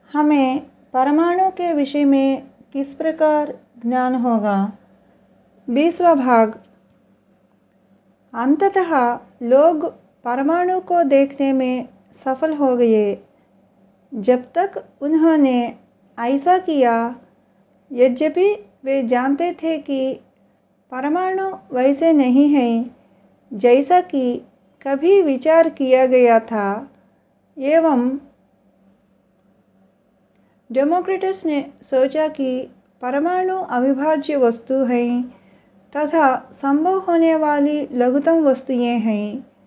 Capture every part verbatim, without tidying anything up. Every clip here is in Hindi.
हमें परमाणु के विषय में किस प्रकार ज्ञान होगा। बीसवां भाग। अंततः लोग परमाणु को देखने में सफल हो गए। जब तक उन्होंने ऐसा किया, यद्यपि वे जानते थे कि परमाणु वैसे नहीं हैं जैसा कि कभी विचार किया गया था, एवं डेमोक्रिटस ने सोचा कि परमाणु अविभाज्य वस्तु हैं तथा संभव होने वाली लघुतम वस्तुएं हैं।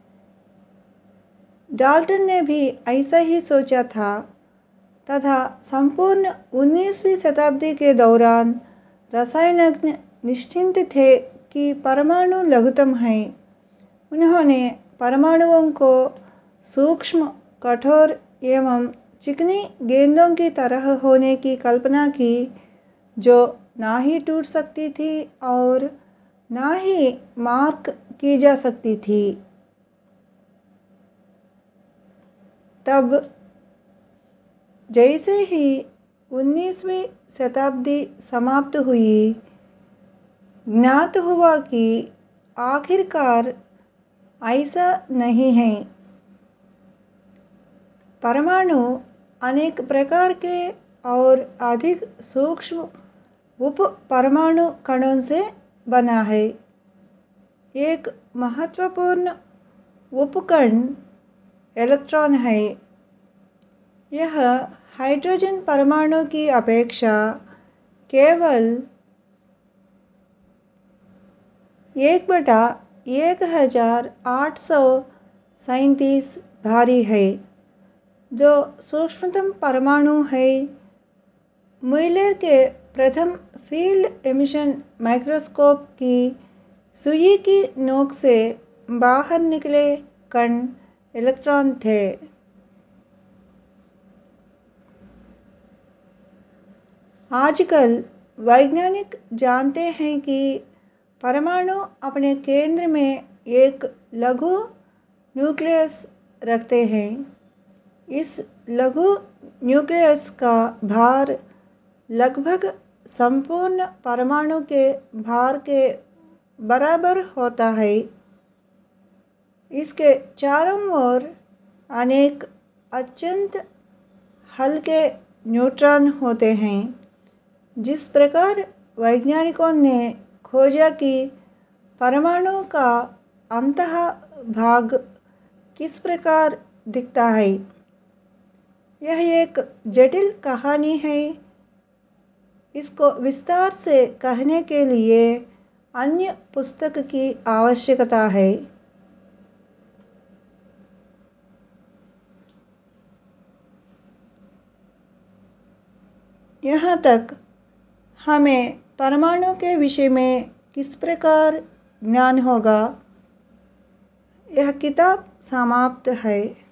डाल्टन ने भी ऐसा ही सोचा था तथा संपूर्ण उन्नीसवीं शताब्दी के दौरान रसायनज्ञ निश्चिंत थे कि परमाणु लघुतम हैं। उन्होंने परमाणुओं को सूक्ष्म, कठोर एवं चिकनी गेंदों की तरह होने की कल्पना की, जो ना ही टूट सकती थी और ना ही मार्क की जा सकती थी। तब जैसे ही उन्नीसवीं शताब्दी समाप्त हुई, ज्ञात हुआ कि आखिरकार ऐसा नहीं है। परमाणु अनेक प्रकार के और अधिक सूक्ष्म उप परमाणु कणों से बना है। एक महत्वपूर्ण उपकण इलेक्ट्रॉन है। यह हाइड्रोजन परमाणु की अपेक्षा केवल एक बटा एक हजार आठ सौ सैंतीस भारी है, जो सूक्ष्मतम परमाणु है। म्यूलर के प्रथम फील्ड एमिशन माइक्रोस्कोप की सुई की नोक से बाहर निकले कण इलेक्ट्रॉन थे। आजकल वैज्ञानिक जानते हैं कि परमाणु अपने केंद्र में एक लघु न्यूक्लियस रखते हैं। इस लघु न्यूक्लियस का भार लगभग संपूर्ण परमाणु के भार के बराबर होता है। इसके चारों ओर अनेक अत्यंत हल्के न्यूट्रॉन होते हैं। जिस प्रकार वैज्ञानिकों ने खोजा कि परमाणु का अंतः भाग किस प्रकार दिखता है, यह एक जटिल कहानी है। इसको विस्तार से कहने के लिए अन्य पुस्तक की आवश्यकता है। यहाँ तक हमें परमाणु के विषय में किस प्रकार ज्ञान होगा, यह किताब समाप्त है।